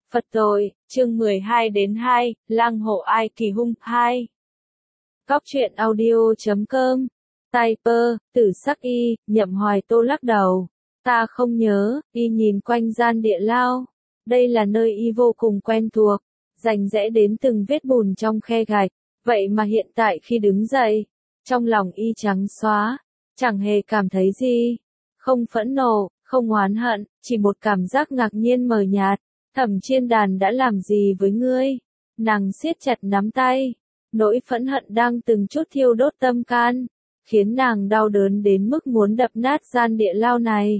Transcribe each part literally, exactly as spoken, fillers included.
Phật tội, chương mười hai đến hai, lang hộ ai kỳ hung, hai. Cóc truyện audio chấm com. Typer, tử sắc y, Nhậm Hoài Tô lắc đầu. Ta không nhớ, y nhìn quanh gian địa lao. Đây là nơi y vô cùng quen thuộc, rành rẽ đến từng vết bùn trong khe gạch. Vậy mà hiện tại khi đứng dậy, trong lòng y trắng xóa, chẳng hề cảm thấy gì. Không phẫn nộ, không oán hận, chỉ một cảm giác ngạc nhiên mờ nhạt. Thẩm Chiên Đàn đã làm gì với ngươi? Nàng siết chặt nắm tay. Nỗi phẫn hận đang từng chút thiêu đốt tâm can, khiến nàng đau đớn đến mức muốn đập nát gian địa lao này.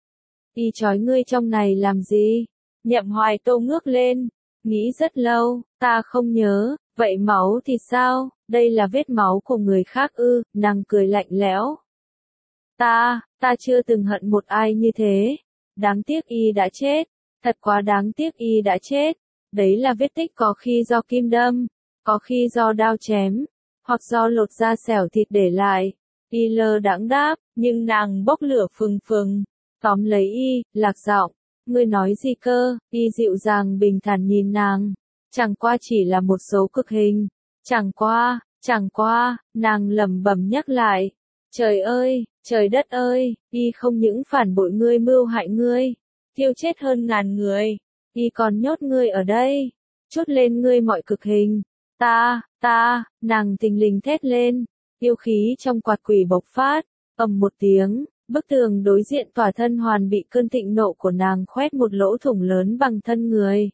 Y trói ngươi trong này làm gì? Nhậm Hoài Tô ngước lên, nghĩ rất lâu, ta không nhớ, vậy máu thì sao? Đây là vết máu của người khác ư? Nàng cười lạnh lẽo. Ta, ta chưa từng hận một ai như thế. Đáng tiếc y đã chết. Thật quá đáng tiếc y đã chết. Đấy là vết tích có khi do kim đâm, có khi do đao chém, hoặc do lột da xẻo thịt để lại. Y lơ đãng đáp, nhưng nàng bốc lửa phừng phừng, tóm lấy y, lạc giọng. Ngươi nói gì cơ? Y dịu dàng bình thản nhìn nàng. Chẳng qua chỉ là một số cực hình. Chẳng qua, chẳng qua, nàng lẩm bẩm nhắc lại. Trời ơi, trời đất ơi, y không những phản bội ngươi mưu hại ngươi, tiêu chết hơn ngàn người, y còn nhốt ngươi ở đây, chốt lên ngươi mọi cực hình. Ta, ta, nàng thình lình thét lên, yêu khí trong quạt quỷ bộc phát, ầm một tiếng, bức tường đối diện tỏa thân hoàn bị cơn thịnh nộ của nàng khoét một lỗ thủng lớn bằng thân người.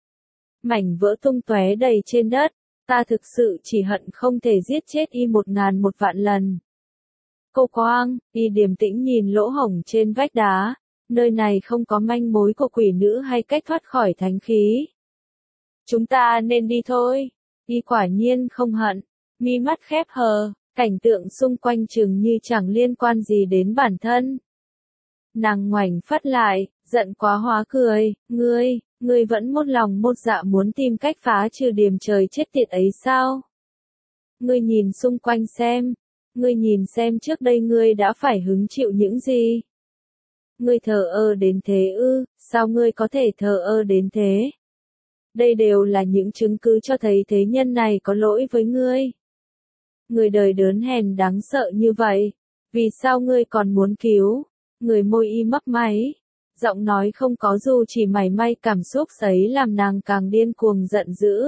Mảnh vỡ tung tóe đầy trên đất, ta thực sự chỉ hận không thể giết chết y một ngàn một vạn lần. Cô Quang, y điềm tĩnh nhìn lỗ hổng trên vách đá. Nơi này không có manh mối của quỷ nữ hay cách thoát khỏi thánh khí. Chúng ta nên đi thôi. Y quả nhiên không hận. Mi mắt khép hờ, cảnh tượng xung quanh chừng như chẳng liên quan gì đến bản thân. Nàng ngoảnh phát lại, giận quá hóa cười. Ngươi, ngươi vẫn một lòng một dạ muốn tìm cách phá trừ điềm trời chết tiệt ấy sao? Ngươi nhìn xung quanh xem. Ngươi nhìn xem trước đây ngươi đã phải hứng chịu những gì. Ngươi thờ ơ đến thế ư? Sao ngươi có thể thờ ơ đến thế? Đây đều là những chứng cứ cho thấy thế nhân này có lỗi với ngươi. Người đời đớn hèn đáng sợ như vậy, vì sao ngươi còn muốn cứu? Người môi y mấp máy, giọng nói không có dù chỉ mảy may cảm xúc ấy làm nàng càng điên cuồng giận dữ.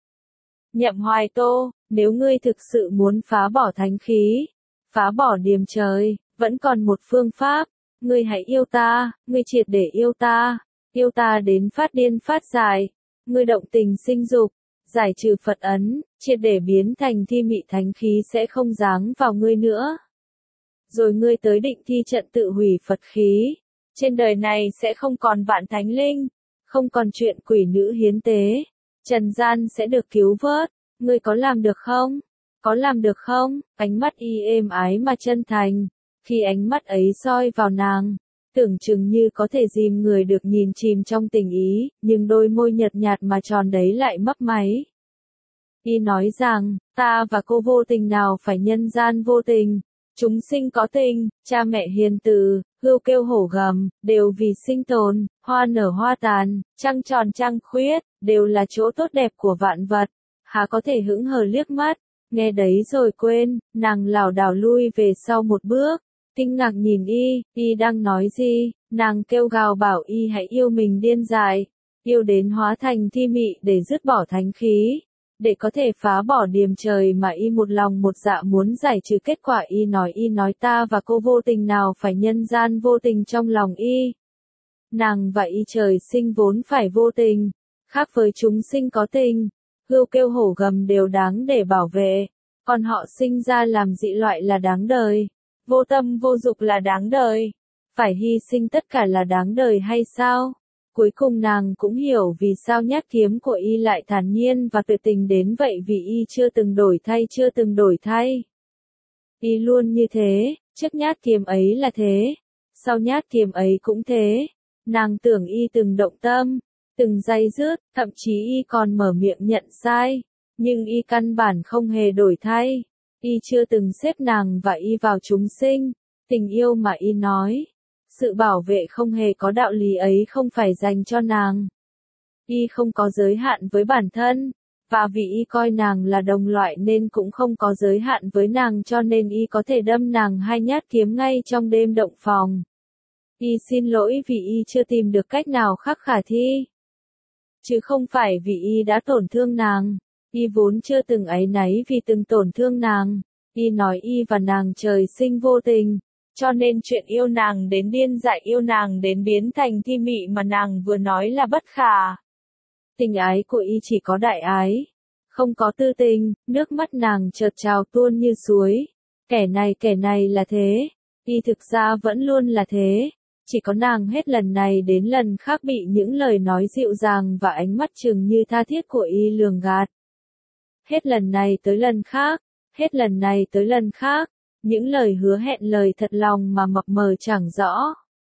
Nhậm Hoài Tô, nếu ngươi thực sự muốn phá bỏ thánh khí, phá bỏ điềm trời, vẫn còn một phương pháp. Ngươi hãy yêu ta, ngươi triệt để yêu ta, yêu ta đến phát điên phát dại. Ngươi động tình sinh dục, giải trừ Phật ấn, triệt để biến thành thi mị thánh khí sẽ không giáng vào ngươi nữa. Rồi ngươi tới định thi trận tự hủy Phật khí. Trên đời này sẽ không còn vạn thánh linh, không còn chuyện quỷ nữ hiến tế. Trần gian sẽ được cứu vớt. Ngươi có làm được không? Có làm được không? Ánh mắt y êm ái mà chân thành. Khi ánh mắt ấy soi vào nàng, tưởng chừng như có thể dìm người được nhìn chìm trong tình ý, nhưng đôi môi nhợt nhạt mà tròn đấy lại mấp máy. Y nói rằng, ta và cô vô tình nào phải nhân gian vô tình, chúng sinh có tình, cha mẹ hiền từ, hươu kêu hổ gầm, đều vì sinh tồn, hoa nở hoa tàn, trăng tròn trăng khuyết, đều là chỗ tốt đẹp của vạn vật, há có thể hững hờ liếc mắt. Nghe đấy rồi quên, nàng lảo đảo lui về sau một bước. Kinh ngạc nhìn y, y đang nói gì? Nàng kêu gào bảo y hãy yêu mình điên dại, yêu đến hóa thành thi mị để dứt bỏ thánh khí, để có thể phá bỏ điềm trời mà y một lòng một dạ muốn giải trừ. Kết quả y nói y nói ta và cô vô tình nào phải nhân gian vô tình trong lòng y. Nàng và y trời sinh vốn phải vô tình, khác với chúng sinh có tình, hươu kêu hổ gầm đều đáng để bảo vệ, còn họ sinh ra làm dị loại là đáng đời. Vô tâm vô dục là đáng đời, phải hy sinh tất cả là đáng đời hay sao? Cuối cùng nàng cũng hiểu vì sao nhát kiếm của y lại thản nhiên và tuyệt tình đến vậy, vì y chưa từng đổi thay chưa từng đổi thay. Y luôn như thế, trước nhát kiếm ấy là thế, sau nhát kiếm ấy cũng thế. Nàng tưởng y từng động tâm, từng day dứt, thậm chí y còn mở miệng nhận sai, nhưng y căn bản không hề đổi thay. Y chưa từng xếp nàng và y vào chúng sinh, tình yêu mà y nói. Sự bảo vệ không hề có đạo lý ấy không phải dành cho nàng. Y không có giới hạn với bản thân, và vì Y coi nàng là đồng loại nên cũng không có giới hạn với nàng, cho nên Y có thể đâm nàng hai nhát kiếm ngay trong đêm động phòng. Y xin lỗi vì Y chưa tìm được cách nào khác khả thi, chứ không phải vì Y đã tổn thương nàng. Y vốn chưa từng áy náy vì từng tổn thương nàng. Y nói Y và nàng trời sinh vô tình, cho nên chuyện yêu nàng đến điên dại, yêu nàng đến biến thành thi mị mà nàng vừa nói là bất khả. Tình ái của Y chỉ có đại ái, không có tư tình. Nước mắt nàng chợt trào tuôn như suối. Kẻ này kẻ này là thế. Y thực ra vẫn luôn là thế. Chỉ có nàng hết lần này đến lần khác bị những lời nói dịu dàng và ánh mắt chừng như tha thiết của Y lường gạt. Hết lần này tới lần khác, hết lần này tới lần khác, những lời hứa hẹn lời thật lòng mà mập mờ chẳng rõ.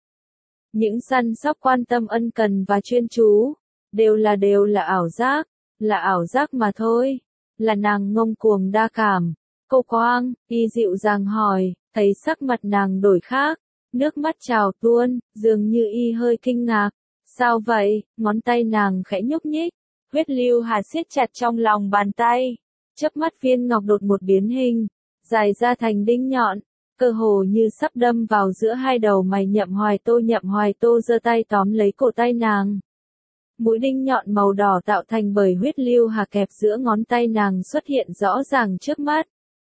Những săn sóc quan tâm ân cần và chuyên chú, đều là đều là ảo giác, là ảo giác mà thôi, là nàng ngông cuồng đa cảm. Cô Quang, Y dịu dàng hỏi, thấy sắc mặt nàng đổi khác, nước mắt trào tuôn, dường như Y hơi kinh ngạc. Sao vậy? Ngón tay nàng khẽ nhúc nhích, huyết lưu hà siết chặt trong lòng bàn tay. Chớp mắt viên ngọc đột một biến hình, dài ra thành đinh nhọn, cơ hồ như sắp đâm vào giữa hai đầu mày Nhậm Hoài Tô. Nhậm Hoài Tô giơ tay tóm lấy cổ tay nàng. Mũi đinh nhọn màu đỏ tạo thành bởi huyết lưu hà kẹp giữa ngón tay nàng xuất hiện rõ ràng trước mắt.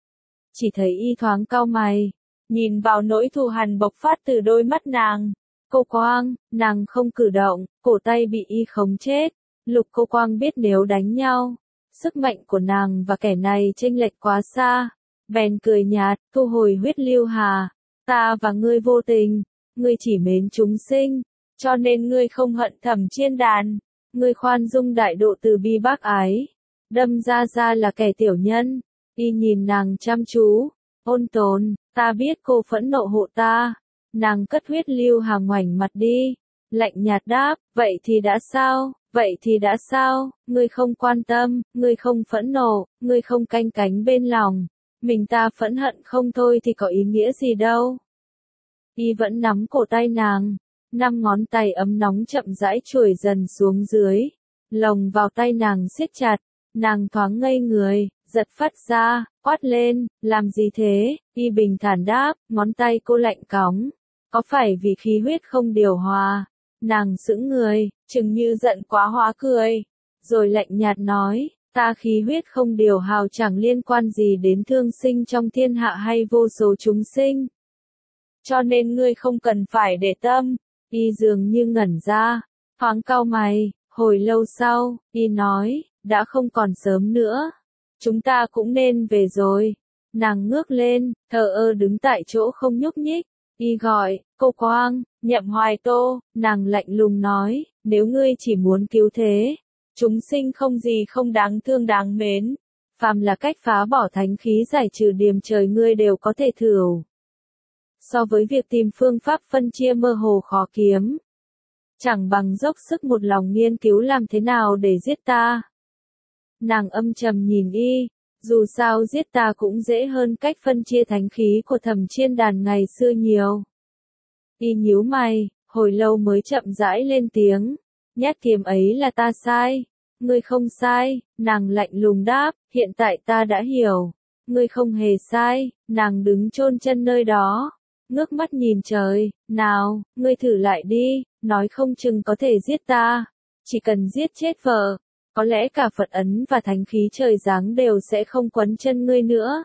Chỉ thấy Y thoáng cau mày, nhìn vào nỗi thù hằn bộc phát từ đôi mắt nàng. Cô Quang, nàng không cử động, cổ tay bị Y khống chết. Lục Cô Quang biết nếu đánh nhau, sức mạnh của nàng và kẻ này chênh lệch quá xa, bèn cười nhạt, thu hồi huyết lưu hà. Ta và ngươi vô tình, ngươi chỉ mến chúng sinh, cho nên ngươi không hận Thẩm Chiên Đàn, ngươi khoan dung đại độ từ bi bác ái, đâm ra ra là kẻ tiểu nhân. Y nhìn nàng chăm chú, ôn tồn, ta biết cô phẫn nộ hộ ta. Nàng cất huyết lưu hà ngoảnh mặt đi, lạnh nhạt đáp, vậy thì đã sao, vậy thì đã sao, ngươi không quan tâm, ngươi không phẫn nộ, ngươi không canh cánh bên lòng, mình ta phẫn hận không thôi thì có ý nghĩa gì đâu. Y vẫn nắm cổ tay nàng, năm ngón tay ấm nóng chậm rãi chuồi dần xuống dưới, lồng vào tay nàng siết chặt, nàng thoáng ngây người, giật phắt ra, quát lên, làm gì thế? Y bình thản đáp, ngón tay cô lạnh cóng, có phải vì khí huyết không điều hòa? Nàng sững người, chừng như giận quá hóa cười, rồi lạnh nhạt nói, ta khí huyết không điều hào chẳng liên quan gì đến thương sinh trong thiên hạ hay vô số chúng sinh. Cho nên ngươi không cần phải để tâm. Y dường như ngẩn ra, thoáng cau mày, hồi lâu sau, Y nói, đã không còn sớm nữa. Chúng ta cũng nên về rồi. Nàng ngước lên, thờ ơ đứng tại chỗ không nhúc nhích. Y gọi, cô Quang, Nhậm Hoài Tô. Nàng lạnh lùng nói, nếu ngươi chỉ muốn cứu thế, chúng sinh không gì không đáng thương đáng mến. Phàm là cách phá bỏ thánh khí giải trừ điềm trời ngươi đều có thể thử. So với việc tìm phương pháp phân chia mơ hồ khó kiếm, chẳng bằng dốc sức một lòng nghiên cứu làm thế nào để giết ta. Nàng âm trầm nhìn Y, dù sao giết ta cũng dễ hơn cách phân chia thánh khí của Thẩm Chiên Đàn ngày xưa nhiều. Y nhíu mày, hồi lâu mới chậm rãi lên tiếng, nhát kiếm ấy là ta sai. Ngươi không sai, nàng lạnh lùng đáp, hiện tại ta đã hiểu. Ngươi không hề sai. Nàng đứng chôn chân nơi đó, ngước mắt nhìn trời, nào, ngươi thử lại đi, nói không chừng có thể giết ta. Chỉ cần giết chết vợ, có lẽ cả Phật ấn và thánh khí trời giáng đều sẽ không quấn chân ngươi nữa.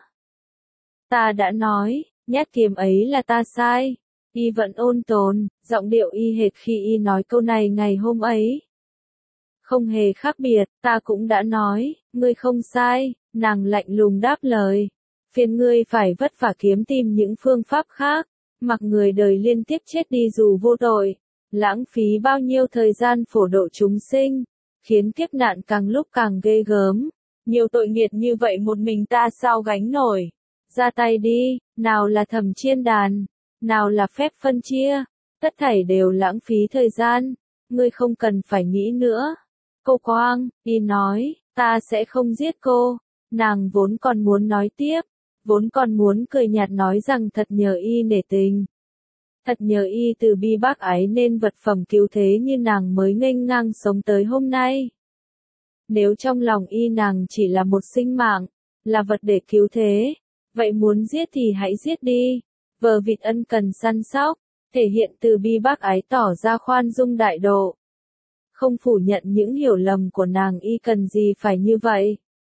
Ta đã nói, nhát kiếm ấy là ta sai. Y vẫn ôn tồn, giọng điệu y hệt khi Y nói câu này ngày hôm ấy. Không hề khác biệt, ta cũng đã nói, ngươi không sai. Nàng lạnh lùng đáp lời, phiền ngươi phải vất vả kiếm tìm những phương pháp khác, mặc người đời liên tiếp chết đi dù vô tội, lãng phí bao nhiêu thời gian phổ độ chúng sinh, khiến kiếp nạn càng lúc càng ghê gớm. Nhiều tội nghiệt như vậy một mình ta sao gánh nổi. Ra tay đi, nào là Thẩm Chiên Đàn, nào là phép phân chia, tất thảy đều lãng phí thời gian, ngươi không cần phải nghĩ nữa. Cô Quang, Y nói, ta sẽ không giết cô. Nàng vốn còn muốn nói tiếp, vốn còn muốn cười nhạt nói rằng thật nhờ Y nể tình. Thật nhờ y từ bi bác ái nên vật phẩm cứu thế như nàng mới nghênh ngang sống tới hôm nay. Nếu trong lòng y nàng chỉ là một sinh mạng, là vật để cứu thế, vậy muốn giết thì hãy giết đi. Vờ vịt ân cần săn sóc, thể hiện từ bi bác ái tỏ ra khoan dung đại độ. Không phủ nhận những hiểu lầm của nàng, y cần gì phải như vậy.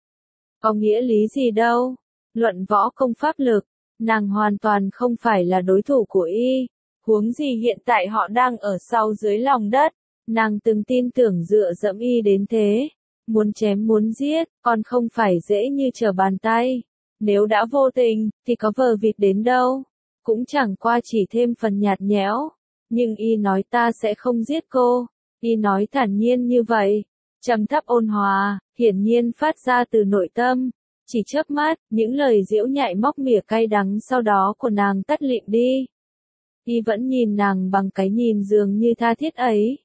Có nghĩa lý gì đâu. Luận võ công pháp lực, nàng hoàn toàn không phải là đối thủ của y. Huống gì hiện tại họ đang ở sau dưới lòng đất. Nàng từng tin tưởng dựa dẫm y đến thế. Muốn chém muốn giết, còn không phải dễ như trở bàn tay. Nếu đã vô tình, thì có vờ vịt đến đâu. Cũng chẳng qua chỉ thêm phần nhạt nhẽo. Nhưng y nói ta sẽ không giết cô. Y nói thản nhiên như vậy. Trầm thấp ôn hòa, hiển nhiên phát ra từ nội tâm. Chỉ chớp mắt, những lời giễu nhại móc mỉa cay đắng sau đó của nàng tắt lịm đi. Y vẫn nhìn nàng bằng cái nhìn dường như tha thiết ấy.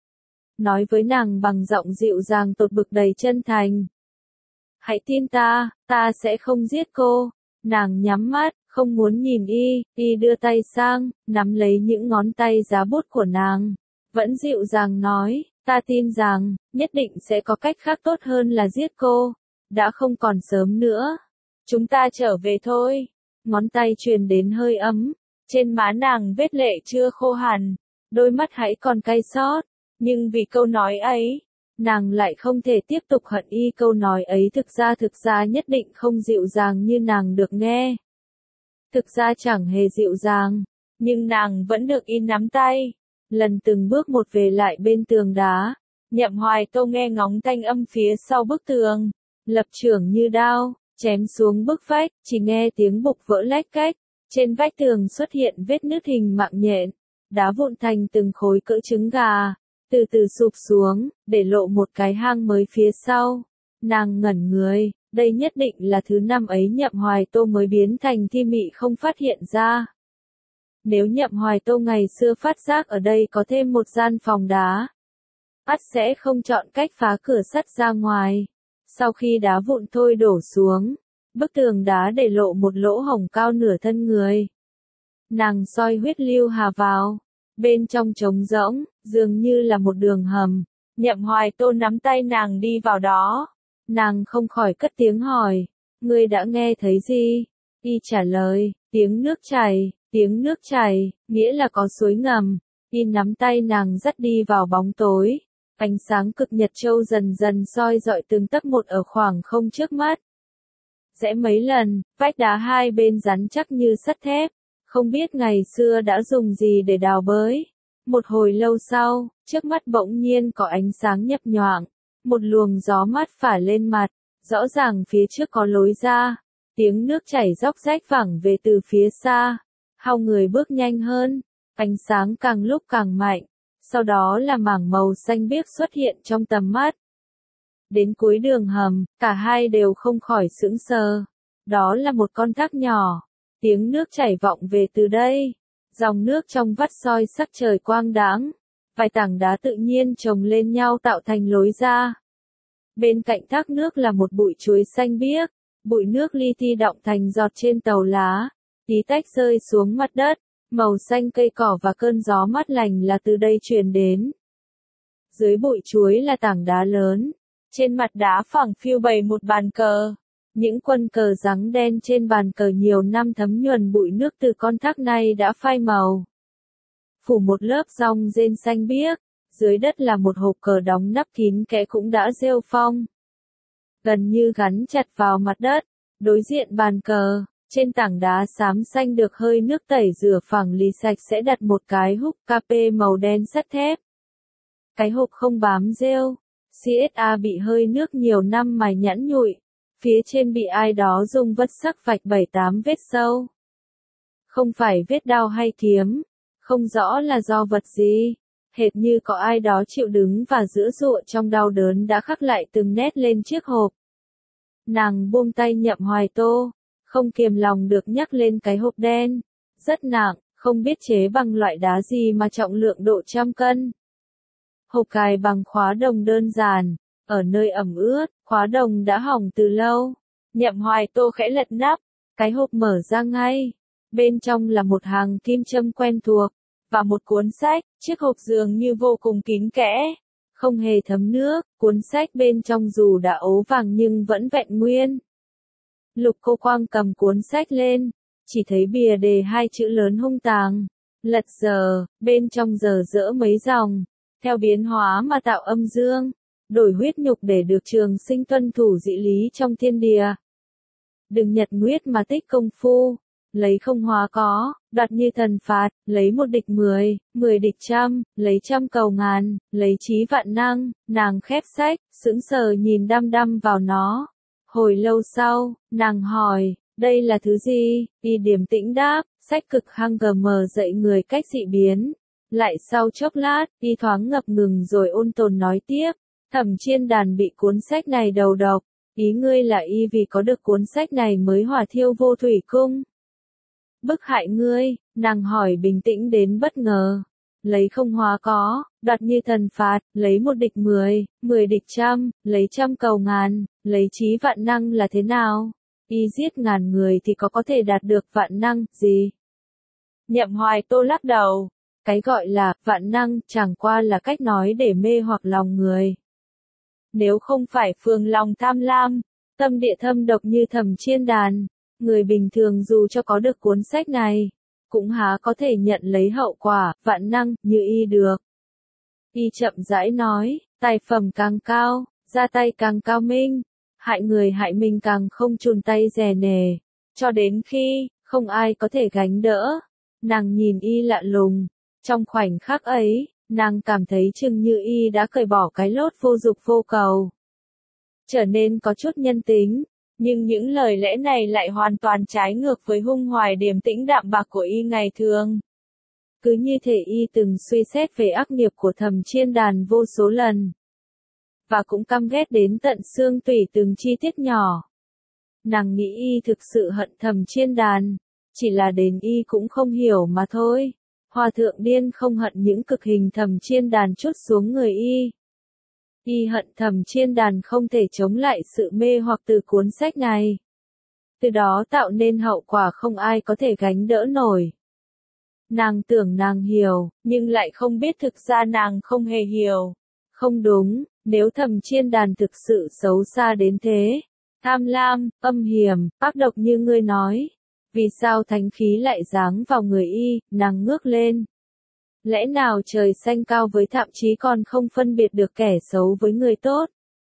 Nói với nàng bằng giọng dịu dàng tột bực đầy chân thành. Hãy tin ta, ta sẽ không giết cô. Nàng nhắm mắt, không muốn nhìn y, y đưa tay sang, nắm lấy những ngón tay giá bút của nàng. Vẫn dịu dàng nói, ta tin rằng, nhất định sẽ có cách khác tốt hơn là giết cô. Đã không còn sớm nữa. Chúng ta trở về thôi. Ngón tay truyền đến hơi ấm. Trên má nàng vết lệ chưa khô hẳn. Đôi mắt hãy còn cay xót. Nhưng vì câu nói ấy, nàng lại không thể tiếp tục hận y. Câu nói ấy thực ra thực ra nhất định không dịu dàng như nàng được nghe. Thực ra chẳng hề dịu dàng. Nhưng nàng vẫn được y nắm tay. Lần từng bước một về lại bên tường đá. Nhậm Hoài Tô nghe ngóng thanh âm phía sau bức tường. Lập chưởng như đao, chém xuống bức vách, chỉ nghe tiếng bục vỡ lách cách. Trên vách tường xuất hiện vết nứt hình mạng nhện. Đá vụn thành từng khối cỡ trứng gà. Từ từ sụp xuống, để lộ một cái hang mới phía sau. Nàng ngẩn người, đây nhất định là thứ năm ấy Nhậm Hoài Tô mới biến thành thi mị không phát hiện ra. Nếu Nhậm Hoài Tô ngày xưa phát giác ở đây có thêm một gian phòng đá, ắt sẽ không chọn cách phá cửa sắt ra ngoài. Sau khi đá vụn thôi đổ xuống, bức tường đá để lộ một lỗ hổng cao nửa thân người. Nàng soi huyết lưu hà vào, bên trong trống rỗng, dường như là một đường hầm. Nhậm Hoài Tô nắm tay nàng đi vào đó. Nàng không khỏi cất tiếng hỏi, ngươi đã nghe thấy gì? Y trả lời, tiếng nước chảy, tiếng nước chảy, nghĩa là có suối ngầm. Y nắm tay nàng dắt đi vào bóng tối. Ánh sáng cực nhật châu dần dần soi rọi từng tấc một ở khoảng không trước mắt. Rẽ mấy lần, vách đá hai bên rắn chắc như sắt thép. Không biết ngày xưa đã dùng gì để đào bới. Một hồi lâu sau, trước mắt bỗng nhiên có ánh sáng nhấp nhoạng. Một luồng gió mát phả lên mặt. Rõ ràng phía trước có lối ra. Tiếng nước chảy róc rách vẳng về từ phía xa. Hai người bước nhanh hơn. Ánh sáng càng lúc càng mạnh. Sau đó là mảng màu xanh biếc xuất hiện trong tầm mắt. Đến cuối đường hầm, cả hai đều không khỏi sững sờ. Đó là một con thác nhỏ. Tiếng nước chảy vọng về từ đây. Dòng nước trong vắt soi sắc trời quang đãng. Vài tảng đá tự nhiên chồng lên nhau tạo thành lối ra. Bên cạnh thác nước là một bụi chuối xanh biếc. Bụi nước li ti đọng thành giọt trên tàu lá. Tí tách rơi xuống mặt đất. Màu xanh cây cỏ và cơn gió mát lành là từ đây truyền đến. Dưới bụi chuối là tảng đá lớn. Trên mặt đá phẳng phiu bày một bàn cờ. Những quân cờ rắn đen trên bàn cờ nhiều năm thấm nhuần bụi nước từ con thác này đã phai màu. Phủ một lớp rong rên xanh biếc. Dưới đất là một hộp cờ đóng nắp kín kẽ cũng đã rêu phong. Gần như gắn chặt vào mặt đất. Đối diện bàn cờ. Trên tảng đá xám xanh được hơi nước tẩy rửa phẳng lì sạch sẽ đặt một cái húp ca pê màu đen sắt thép. Cái hộp không bám rêu. xê ét a bị hơi nước nhiều năm mài nhẵn nhụi. Phía trên bị ai đó dùng vất sắc vạch bảy tám vết sâu. Không phải vết đao hay kiếm. Không rõ là do vật gì. Hệt như có ai đó chịu đứng và giãy giụa trong đau đớn đã khắc lại từng nét lên chiếc hộp. Nàng buông tay Nhậm Hoài Tô. Không kiềm lòng được nhắc lên cái hộp đen. Rất nặng, không biết chế bằng loại đá gì mà trọng lượng độ trăm cân. Hộp cài bằng khóa đồng đơn giản. Ở nơi ẩm ướt, khóa đồng đã hỏng từ lâu. Nhậm Hoài Tô khẽ lật nắp. Cái hộp mở ra ngay. bên trong là một hàng kim châm quen thuộc, và một cuốn sách, chiếc hộp dường như vô cùng kín kẽ, không hề thấm nước, cuốn sách bên trong dù đã ố vàng nhưng vẫn vẹn nguyên. Lục Cô Quang cầm cuốn sách lên, chỉ thấy bìa đề hai chữ lớn hung tàng, lật giờ, bên trong giờ dỡ mấy dòng, theo biến hóa mà tạo âm dương, đổi huyết nhục để được trường sinh tuân thủ dị lý trong thiên địa. Đừng nhật nguyết mà tích công phu, lấy không hóa có, đoạt như thần phạt, lấy một địch mười, mười địch trăm, lấy trăm cầu ngàn, lấy trí vạn năng, nàng khép sách, sững sờ nhìn đăm đăm vào nó. Hồi lâu sau, nàng hỏi, đây là thứ gì? Y điềm tĩnh đáp, sách cực hăng gờ mờ dậy người cách dị biến. Lại sau chốc lát, y thoáng ngập ngừng rồi ôn tồn nói tiếp, Thẩm Chiên Đàn bị cuốn sách này đầu độc, ý ngươi là y vì có được cuốn sách này mới hỏa thiêu vô thủy cung. Bức hại ngươi, nàng hỏi bình tĩnh đến bất ngờ. Lấy không hóa có, đoạt như thần phạt, lấy một địch mười, mười địch trăm, lấy trăm cầu ngàn, lấy trí vạn năng là thế nào? Y giết ngàn người thì có có thể đạt được vạn năng, gì? Nhậm Hoài Tô lắc đầu. Cái gọi là vạn năng chẳng qua là cách nói để mê hoặc lòng người. Nếu không phải phường lòng tham lam, tâm địa thâm độc như Thẩm Chiên Đàn, người bình thường dù cho có được cuốn sách này, cũng há có thể nhận lấy hậu quả, vạn năng, như y được. Y chậm rãi nói, tài phẩm càng cao, ra tay càng cao minh, hại người hại mình càng không chùn tay dè nề, cho đến khi, không ai có thể gánh đỡ. Nàng nhìn y lạ lùng, trong khoảnh khắc ấy, nàng cảm thấy chừng như y đã cởi bỏ cái lốt vô dục vô cầu, trở nên có chút nhân tính. Nhưng những lời lẽ này lại hoàn toàn trái ngược với hung hoài điềm tĩnh đạm bạc của y ngày thường. Cứ như thể y từng suy xét về ác nghiệp của Thẩm Chiên Đàn vô số lần, và cũng căm ghét đến tận xương tủy từng chi tiết nhỏ. Nàng nghĩ y thực sự hận Thẩm Chiên Đàn, chỉ là đến y cũng không hiểu mà thôi. Hòa thượng điên không hận những cực hình Thẩm Chiên Đàn trút xuống người y. Y hận Thẩm Chiên Đàn không thể chống lại sự mê hoặc từ cuốn sách này. Từ đó tạo nên hậu quả không ai có thể gánh đỡ nổi. Nàng tưởng nàng hiểu, nhưng lại không biết thực ra nàng không hề hiểu. Không đúng, nếu Thẩm Chiên Đàn thực sự xấu xa đến thế, tham lam, âm hiểm, ác độc như ngươi nói, vì sao thánh khí lại giáng vào người y? Nàng ngước lên. Lẽ nào trời xanh cao với thậm chí còn không phân biệt được kẻ xấu với người tốt?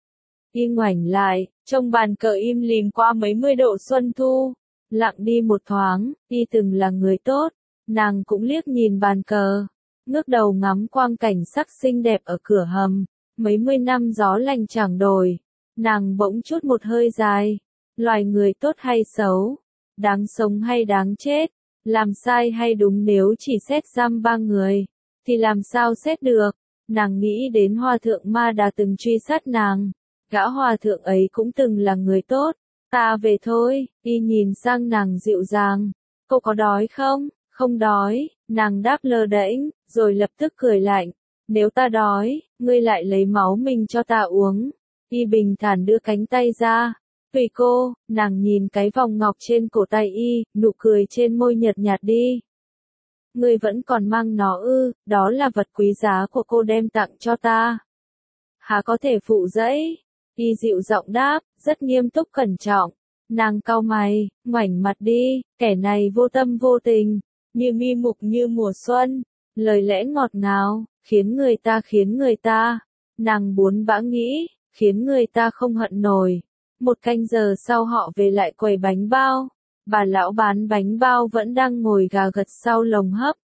Y ngoảnh lại, trông bàn cờ im lìm qua mấy mươi độ xuân thu, lặng đi một thoáng, y từng là người tốt. Nàng cũng liếc nhìn bàn cờ, ngước đầu ngắm quang cảnh sắc xinh đẹp ở cửa hầm. Mấy mươi năm gió lành chẳng đổi, nàng bỗng chút một hơi dài. Loài người tốt hay xấu, đáng sống hay đáng chết, làm sai hay đúng, nếu chỉ xét giam ba người, thì làm sao xét được? Nàng nghĩ đến hòa thượng Ma Đà từng truy sát nàng, gã hòa thượng ấy cũng từng là người tốt. Ta về thôi. Y nhìn sang nàng dịu dàng, cô có đói không? Không đói, nàng đáp lơ đễnh, rồi lập tức cười lạnh. Nếu ta đói, ngươi lại lấy máu mình cho ta uống. Y bình thản đưa cánh tay ra. Tùy cô. Nàng nhìn cái vòng ngọc trên cổ tay y, nụ cười trên môi nhợt nhạt đi. Ngươi vẫn còn mang nó ư? Đó là vật quý giá của cô đem tặng cho ta. Há có thể phụ dẫy? Y dịu giọng đáp, rất nghiêm túc cẩn trọng. Nàng cau mày, ngoảnh mặt đi, kẻ này vô tâm vô tình, như mi mục như mùa xuân, lời lẽ ngọt ngào, khiến người ta khiến người ta, nàng buồn bã nghĩ, khiến người ta không hận nổi. Một canh giờ sau họ về lại quầy bánh bao, bà lão bán bánh bao vẫn đang ngồi gà gật sau lồng hấp.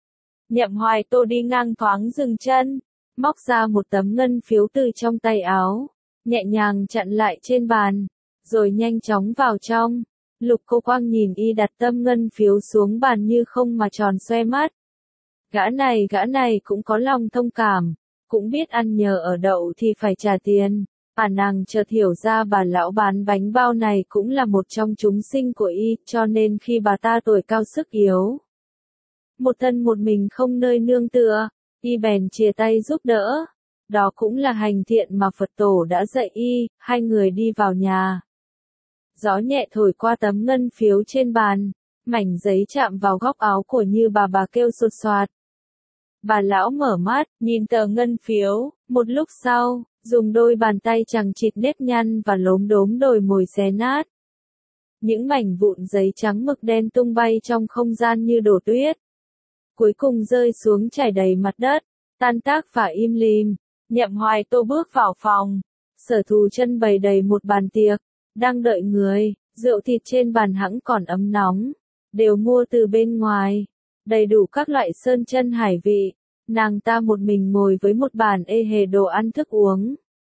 Nhậm Hoài Tô đi ngang thoáng dừng chân, móc ra một tấm ngân phiếu từ trong tay áo, nhẹ nhàng chặn lại trên bàn, rồi nhanh chóng vào trong. Lục Cô Quang nhìn y đặt tấm ngân phiếu xuống bàn như không mà tròn xoe mắt. Gã này gã này cũng có lòng thông cảm, cũng biết ăn nhờ ở đậu thì phải trả tiền. À, nàng chợt hiểu ra bà lão bán bánh bao này cũng là một trong chúng sinh của y, cho nên khi bà ta tuổi cao sức yếu, một thân một mình không nơi nương tựa, y bèn chia tay giúp đỡ. Đó cũng là hành thiện mà Phật tổ đã dạy y. Hai người đi vào nhà. Gió nhẹ thổi qua tấm ngân phiếu trên bàn, mảnh giấy chạm vào góc áo của Như bà bà kêu sột soạt. Bà lão mở mắt, nhìn tờ ngân phiếu, một lúc sau, dùng đôi bàn tay chằng chịt nếp nhăn và lốm đốm đồi mồi xé nát. Những mảnh vụn giấy trắng mực đen tung bay trong không gian như đổ tuyết. Cuối cùng rơi xuống chảy đầy mặt đất, tan tác và im lìm. Nhậm Hoài Tô bước vào phòng. Sở Thù Chân bày đầy một bàn tiệc, đang đợi người, rượu thịt trên bàn hẵng còn ấm nóng, đều mua từ bên ngoài, đầy đủ các loại sơn chân hải vị. Nàng ta một mình ngồi với một bàn ê hề đồ ăn thức uống.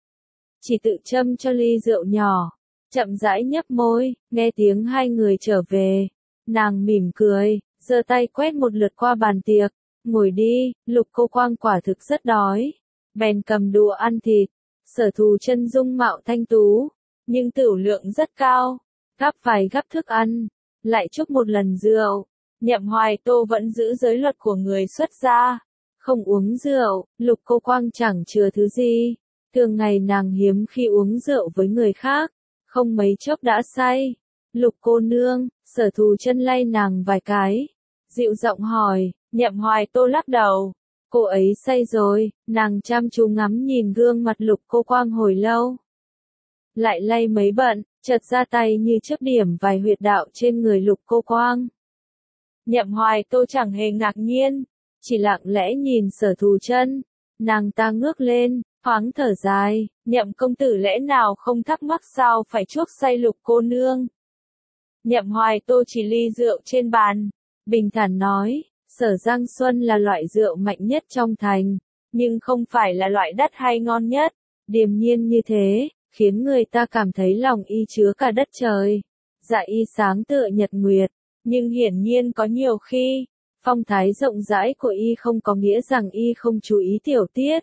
Chỉ tự châm cho ly rượu nhỏ, chậm rãi nhấp môi, nghe tiếng hai người trở về. Nàng mỉm cười, giơ tay quét một lượt qua bàn tiệc, ngồi đi, Lục Cô Quang quả thực rất đói. Bèn cầm đũa ăn thịt. Sở Thù Chân dung mạo thanh tú, nhưng tửu lượng rất cao, gắp vài gắp thức ăn, lại chúc một lần rượu. Nhậm Hoài Tô vẫn giữ giới luật của người xuất gia, không uống rượu. Lục Cô Quang chẳng chừa thứ gì, thường ngày nàng hiếm khi uống rượu với người khác, không mấy chốc đã say. Lục cô nương, Sở Thù Chân lay nàng vài cái, dịu giọng hỏi. Nhậm Hoài Tô lắc đầu. Cô ấy say rồi. Nàng chăm chú ngắm nhìn gương mặt Lục Cô Quang hồi lâu. Lại lay mấy bận, chợt ra tay như chớp điểm vài huyệt đạo trên người Lục Cô Quang. Nhậm Hoài Tô chẳng hề ngạc nhiên, chỉ lặng lẽ nhìn Sở Thù Chân. Nàng ta ngước lên, thoáng thở dài. Nhậm công tử lẽ nào không thắc mắc sao phải chuốc say Lục cô nương? Nhậm Hoài Tô chỉ ly rượu trên bàn, bình thản nói. Sở Giang Xuân là loại rượu mạnh nhất trong thành, nhưng không phải là loại đắt hay ngon nhất. Điềm nhiên như thế, khiến người ta cảm thấy lòng y chứa cả đất trời. Dạ y sáng tựa nhật nguyệt, nhưng hiển nhiên có nhiều khi, phong thái rộng rãi của y không có nghĩa rằng y không chú ý tiểu tiết.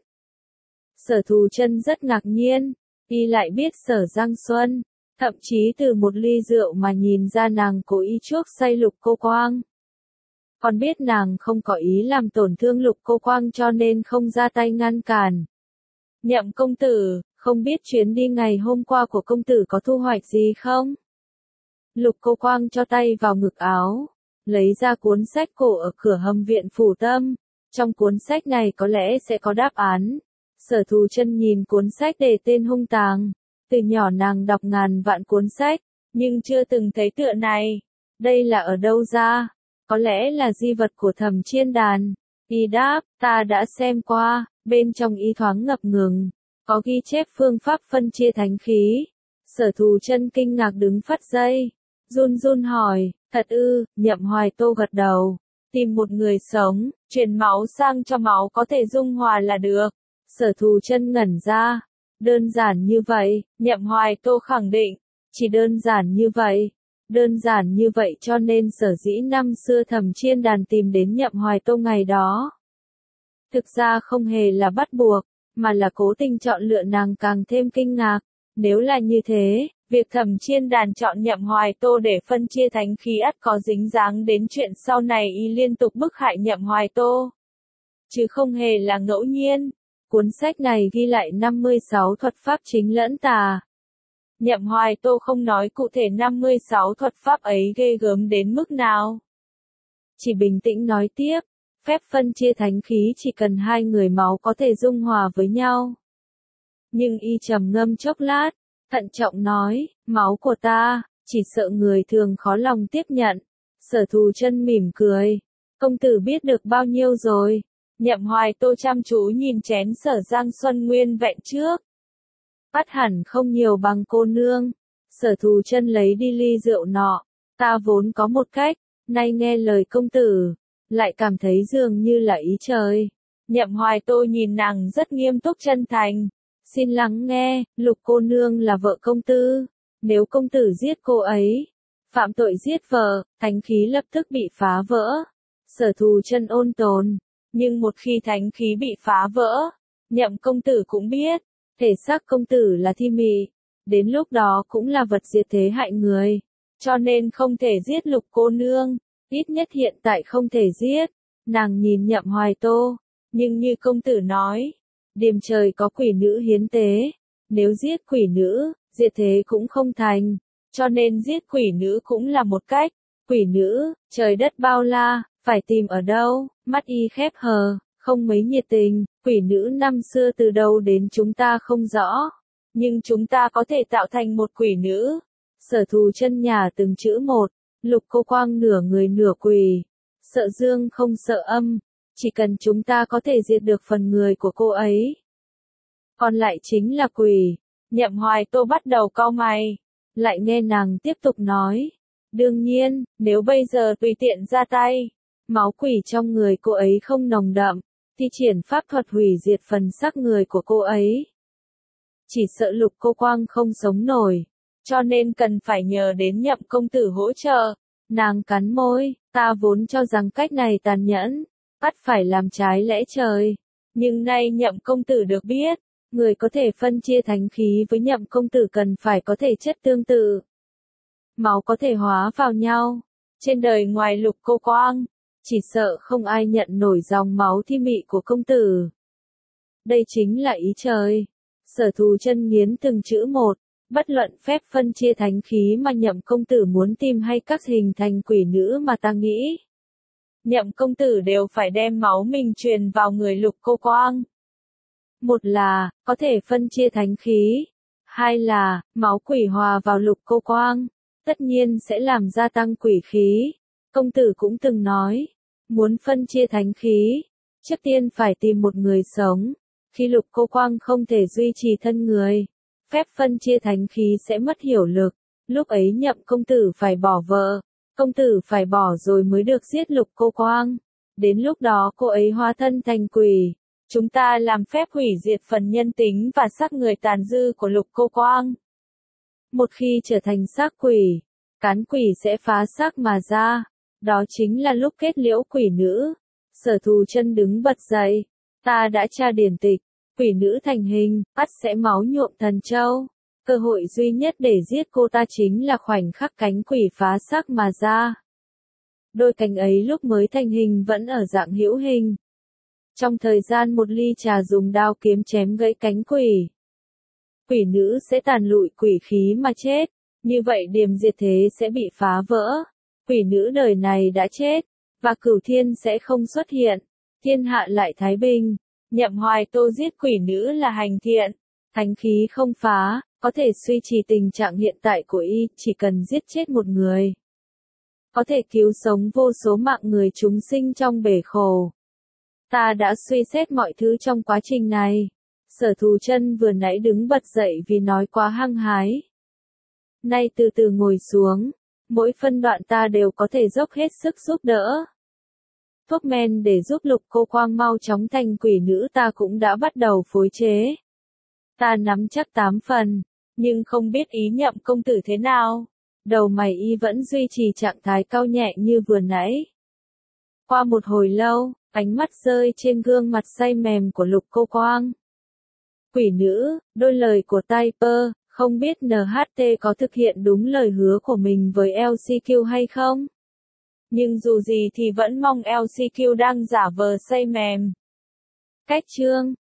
Sở Thù Chân rất ngạc nhiên, y lại biết Sở Giang Xuân, thậm chí từ một ly rượu mà nhìn ra nàng cố ý chuốc say Lục Cô Quang. Còn biết nàng không có ý làm tổn thương Lục Cô Quang cho nên không ra tay ngăn cản. Nhậm công tử, không biết chuyến đi ngày hôm qua của công tử có thu hoạch gì không? Lục Cô Quang cho tay vào ngực áo, lấy ra cuốn sách cổ ở cửa hầm viện phủ tâm. Trong cuốn sách này có lẽ sẽ có đáp án. Sở Thù Chân nhìn cuốn sách để tên hung tàng. Từ nhỏ nàng đọc ngàn vạn cuốn sách, nhưng chưa từng thấy tựa này. Đây là ở đâu ra? Có lẽ là di vật của Thẩm Chiên Đàn. Y đáp, ta đã xem qua, bên trong y thoáng ngập ngừng, có ghi chép phương pháp phân chia thánh khí. Sở Thù Chân kinh ngạc đứng phắt dây, run run hỏi, thật ư? Nhậm Hoài Tô gật đầu, tìm một người sống, truyền máu sang cho máu có thể dung hòa là được. Sở Thù Chân ngẩn ra, đơn giản như vậy? Nhậm Hoài Tô khẳng định, chỉ đơn giản như vậy. Đơn giản như vậy cho nên sở dĩ năm xưa Thẩm Chiên Đàn tìm đến Nhậm Hoài Tô ngày đó. Thực ra không hề là bắt buộc, mà là cố tình chọn lựa nàng càng thêm kinh ngạc. Nếu là như thế, việc Thẩm Chiên Đàn chọn Nhậm Hoài Tô để phân chia thánh khí ắt có dính dáng đến chuyện sau này y liên tục bức hại Nhậm Hoài Tô. Chứ không hề là ngẫu nhiên. Cuốn sách này ghi lại năm mươi sáu thuật pháp chính lẫn tà. Nhậm Hoài Tô không nói cụ thể năm mươi sáu thuật pháp ấy ghê gớm đến mức nào. Chỉ bình tĩnh nói tiếp, phép phân chia thánh khí chỉ cần hai người máu có thể dung hòa với nhau. Nhưng y trầm ngâm chốc lát, thận trọng nói, máu của ta, chỉ sợ người thường khó lòng tiếp nhận. Sở Thù Chân mỉm cười, công tử biết được bao nhiêu rồi? Nhậm Hoài Tô chăm chú nhìn chén Sở Giang Xuân nguyên vẹn trước. Bắt hẳn không nhiều bằng cô nương. Sở Thù Chân lấy đi ly rượu nọ. Ta vốn có một cách, nay nghe lời công tử, lại cảm thấy dường như là ý trời. Nhậm Hoài Tô nhìn nàng rất nghiêm túc chân thành. Xin lắng nghe, Lục cô nương là vợ công tử. Nếu công tử giết cô ấy, phạm tội giết vợ, thánh khí lập tức bị phá vỡ. Sở Thù Chân ôn tồn. Nhưng một khi thánh khí bị phá vỡ, Nhậm công tử cũng biết, thể xác công tử là thi mị, đến lúc đó cũng là vật diệt thế hại người, cho nên không thể giết Lục cô nương, ít nhất hiện tại không thể giết. Nàng nhìn Nhậm Hoài Tô, nhưng như công tử nói, điềm trời có quỷ nữ hiến tế, nếu giết quỷ nữ, diệt thế cũng không thành, cho nên giết quỷ nữ cũng là một cách. Quỷ nữ, trời đất bao la, phải tìm ở đâu, mắt y khép hờ, không mấy nhiệt tình, quỷ nữ năm xưa từ đâu đến chúng ta không rõ. Nhưng chúng ta có thể tạo thành một quỷ nữ. Sở Thù chân nhà từng chữ một, Lục Cô Quang nửa người nửa quỷ. Sợ dương không sợ âm, chỉ cần chúng ta có thể diệt được phần người của cô ấy. Còn lại chính là quỷ. Nhậm Hoài Tô bắt đầu cau mày, lại nghe nàng tiếp tục nói. Đương nhiên, nếu bây giờ tùy tiện ra tay, máu quỷ trong người cô ấy không nồng đậm, thi triển pháp thuật hủy diệt phần xác người của cô ấy. Chỉ sợ Lục Cô Quang không sống nổi, cho nên cần phải nhờ đến Nhậm công tử hỗ trợ. Nàng cắn môi, ta vốn cho rằng cách này tàn nhẫn, bắt phải làm trái lẽ trời. Nhưng nay Nhậm công tử được biết, người có thể phân chia thánh khí với Nhậm công tử cần phải có thể chất tương tự. Máu có thể hóa vào nhau. Trên đời ngoài Lục Cô Quang, chỉ sợ không ai nhận nổi dòng máu thi mị của công tử. Đây chính là ý trời. Sở Thù chân nghiến từng chữ một, bất luận phép phân chia thánh khí mà Nhậm công tử muốn tìm hay các hình thành quỷ nữ mà ta nghĩ. Nhậm công tử đều phải đem máu mình truyền vào người Lục Cô Quang. Một là, có thể phân chia thánh khí. Hai là, máu quỷ hòa vào Lục Cô Quang. Tất nhiên sẽ làm gia tăng quỷ khí. Công tử cũng từng nói, muốn phân chia thánh khí, trước tiên phải tìm một người sống. Khi Lục Cô Quang không thể duy trì thân người, phép phân chia thánh khí sẽ mất hiệu lực. Lúc ấy Nhậm công tử phải bỏ vợ, công tử phải bỏ rồi mới được giết Lục Cô Quang. Đến lúc đó cô ấy hóa thân thành quỷ. Chúng ta làm phép hủy diệt phần nhân tính và xác người tàn dư của Lục Cô Quang. Một khi trở thành xác quỷ, cán quỷ sẽ phá xác mà ra. Đó chính là lúc kết liễu quỷ nữ. Sở Thù chân đứng bật dậy. Ta đã tra điển tịch. Quỷ nữ thành hình, ắt sẽ máu nhuộm thần châu. Cơ hội duy nhất để giết cô ta chính là khoảnh khắc cánh quỷ phá xác mà ra. Đôi cánh ấy lúc mới thành hình vẫn ở dạng hữu hình. Trong thời gian một ly trà dùng đao kiếm chém gãy cánh quỷ, quỷ nữ sẽ tàn lụi quỷ khí mà chết. Như vậy điểm diệt thế sẽ bị phá vỡ. Quỷ nữ đời này đã chết, và cửu thiên sẽ không xuất hiện. Thiên hạ lại thái bình. Nhậm Hoài Tô giết quỷ nữ là hành thiện. Thánh khí không phá, có thể suy trì tình trạng hiện tại của y, chỉ cần giết chết một người. Có thể cứu sống vô số mạng người chúng sinh trong bể khổ. Ta đã suy xét mọi thứ trong quá trình này. Sở Thù chân vừa nãy đứng bật dậy vì nói quá hăng hái. Nay từ từ ngồi xuống, mỗi phân đoạn ta đều có thể dốc hết sức giúp đỡ. Thuốc men để giúp Lục Cô Quang mau chóng thành quỷ nữ ta cũng đã bắt đầu phối chế. Ta nắm chắc tám phần, nhưng không biết ý Nhậm công tử thế nào. Đầu mày y vẫn duy trì trạng thái cao nhẹ như vừa nãy. Qua một hồi lâu, ánh mắt rơi trên gương mặt say mềm của Lục Cô Quang. Quỷ nữ, đôi lời của Typer, không biết en hát tê có thực hiện đúng lời hứa của mình với lờ xê quy hay không? Nhưng dù gì thì vẫn mong lờ xê quy đang giả vờ say mềm. Cách chương